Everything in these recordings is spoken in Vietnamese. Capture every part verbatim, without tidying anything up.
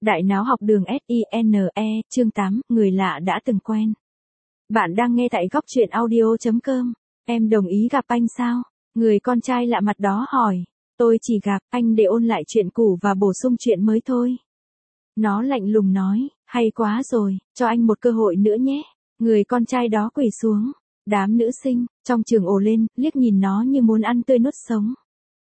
Đại não học đường ét i en e, chương tám, người lạ đã từng quen. Bạn đang nghe tại góc truyện audio chấm com. Em đồng ý gặp anh sao? Người con trai lạ mặt đó hỏi. Tôi chỉ gặp anh để ôn lại chuyện cũ và bổ sung chuyện mới thôi. Nó lạnh lùng nói, hay quá rồi, cho anh một cơ hội nữa nhé. Người con trai đó quỳ xuống. Đám nữ sinh, trong trường ồ lên, liếc nhìn nó như muốn ăn tươi nuốt sống.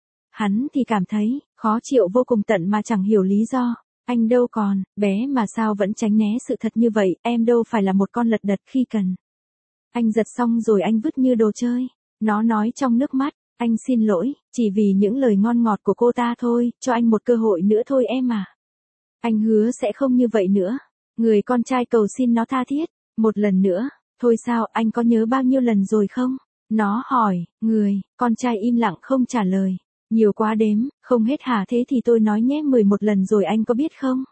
Hắn thì cảm thấy, khó chịu vô cùng tận mà chẳng hiểu lý do. Anh đâu còn, bé mà sao vẫn tránh né sự thật như vậy, em đâu phải là một con lật đật khi cần. Anh giật xong rồi anh vứt như đồ chơi. Nó nói trong nước mắt, anh xin lỗi, chỉ vì những lời ngon ngọt của cô ta thôi, cho anh một cơ hội nữa thôi em à. Anh hứa sẽ không như vậy nữa. Người con trai cầu xin nó tha thiết, một lần nữa, thôi sao anh có nhớ bao nhiêu lần rồi không? Nó hỏi, người, con trai im lặng không trả lời. Nhiều quá đếm, không hết hả thế thì tôi nói nhé mười một lần rồi anh có biết không?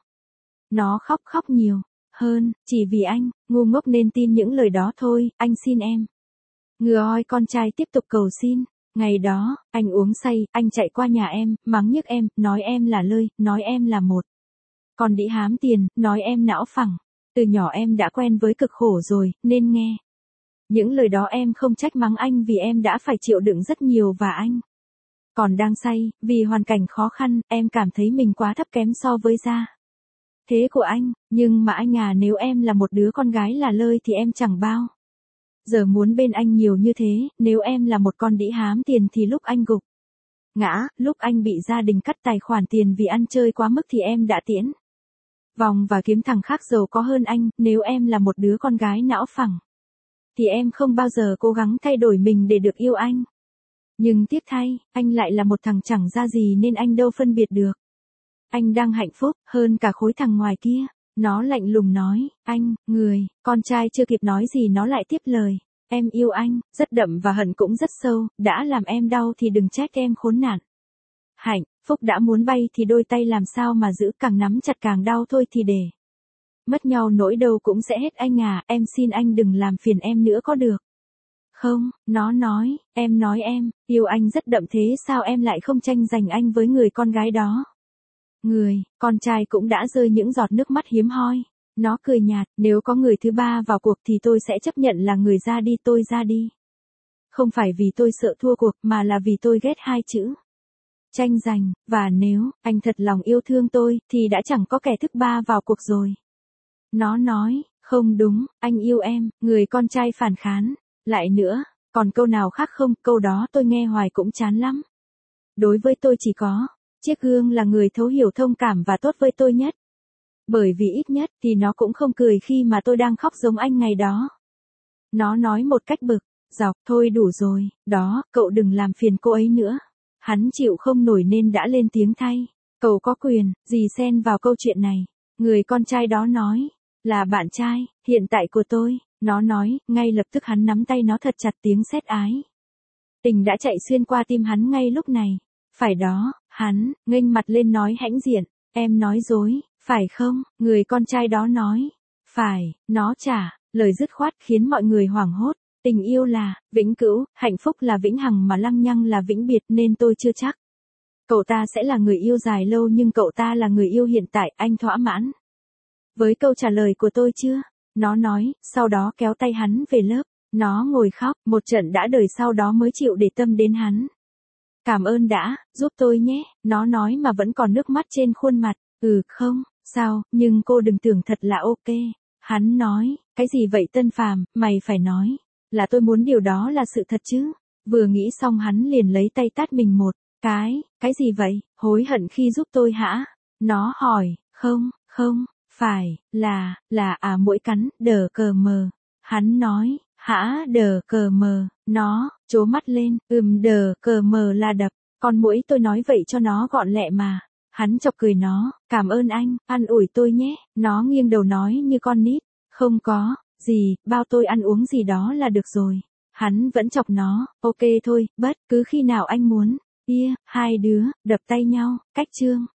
Nó khóc khóc nhiều, hơn, chỉ vì anh, ngu ngốc nên tin những lời đó thôi, anh xin em. Ngừa oi con trai tiếp tục cầu xin. Ngày đó, anh uống say, anh chạy qua nhà em, mắng nhức em, nói em là lơi, nói em là một. Còn đĩ hám tiền, nói em não phẳng. Từ nhỏ em đã quen với cực khổ rồi, nên nghe. Những lời đó em không trách mắng anh vì em đã phải chịu đựng rất nhiều và anh. Còn đang say, vì hoàn cảnh khó khăn, em cảm thấy mình quá thấp kém so với gia thế của anh, nhưng mà anh à nếu em là một đứa con gái là lơi thì em chẳng bao giờ muốn bên anh nhiều như thế, nếu em là một con đĩ hám tiền thì lúc anh gục ngã, lúc anh bị gia đình cắt tài khoản tiền vì ăn chơi quá mức thì em đã tiễn vòng và kiếm thằng khác giàu có hơn anh, nếu em là một đứa con gái não phẳng thì em không bao giờ cố gắng thay đổi mình để được yêu anh. Nhưng tiếc thay, anh lại là một thằng chẳng ra gì nên anh đâu phân biệt được. Anh đang hạnh phúc hơn cả khối thằng ngoài kia. Nó lạnh lùng nói, anh, người, con trai chưa kịp nói gì nó lại tiếp lời. Em yêu anh, rất đậm và hận cũng rất sâu, đã làm em đau thì đừng trách em khốn nạn. Hạnh phúc đã muốn bay thì đôi tay làm sao mà giữ, càng nắm chặt càng đau thôi thì để mất nhau nỗi đâu cũng sẽ hết anh à, em xin anh đừng làm phiền em nữa có được. Không, nó nói, em nói em, yêu anh rất đậm thế sao em lại không tranh giành anh với người con gái đó. Người, con trai cũng đã rơi những giọt nước mắt hiếm hoi. Nó cười nhạt, nếu có người thứ ba vào cuộc thì tôi sẽ chấp nhận là người ra đi tôi ra đi. Không phải vì tôi sợ thua cuộc mà là vì tôi ghét hai chữ tranh giành, và nếu anh thật lòng yêu thương tôi thì đã chẳng có kẻ thứ ba vào cuộc rồi. Nó nói, không đúng, anh yêu em, người con trai phản kháng. Lại nữa, còn câu nào khác không, câu đó tôi nghe hoài cũng chán lắm. Đối với tôi chỉ có, chiếc gương là người thấu hiểu thông cảm và tốt với tôi nhất. Bởi vì ít nhất thì nó cũng không cười khi mà tôi đang khóc giống anh ngày đó. Nó nói một cách bực, dọc, thôi đủ rồi, đó, cậu đừng làm phiền cô ấy nữa. Hắn chịu không nổi nên đã lên tiếng thay. Cậu có quyền, gì xen vào câu chuyện này. Người con trai đó nói, là bạn trai, hiện tại của tôi. Nó nói, ngay lập tức hắn nắm tay nó thật chặt tiếng sét ái. Tình đã chạy xuyên qua tim hắn ngay lúc này. Phải đó, hắn, nghênh mặt lên nói hãnh diện, em nói dối, phải không? Người con trai đó nói, phải, nó trả, lời dứt khoát khiến mọi người hoảng hốt. Tình yêu là, vĩnh cửu, hạnh phúc là vĩnh hằng mà lăng nhăng là vĩnh biệt nên tôi chưa chắc. Cậu ta sẽ là người yêu dài lâu nhưng cậu ta là người yêu hiện tại, anh thỏa mãn với câu trả lời của tôi chưa? Nó nói, sau đó kéo tay hắn về lớp. Nó ngồi khóc, một trận đã đời sau đó mới chịu để tâm đến hắn. Cảm ơn đã, giúp tôi nhé, nó nói mà vẫn còn nước mắt trên khuôn mặt. Ừ không, sao, nhưng cô đừng tưởng thật là ok. Hắn nói, cái gì vậy Tân Phàm, mày phải nói, là tôi muốn điều đó là sự thật chứ. Vừa nghĩ xong hắn liền lấy tay tát mình một cái, cái gì vậy, hối hận khi giúp tôi hả? Nó hỏi, không, không. Phải, là, là à mũi cắn, đờ cờ mờ. Hắn nói, hả đờ cờ mờ, nó, trố mắt lên, ừm đờ cờ mờ là đập, con mũi tôi nói vậy cho nó gọn lẹ mà. Hắn chọc cười nó, cảm ơn anh, ăn ủi tôi nhé, nó nghiêng đầu nói như con nít, không có, gì, bao tôi ăn uống gì đó là được rồi. Hắn vẫn chọc nó, ok thôi, bất cứ khi nào anh muốn, yeah, hai đứa, đập tay nhau, cách chương.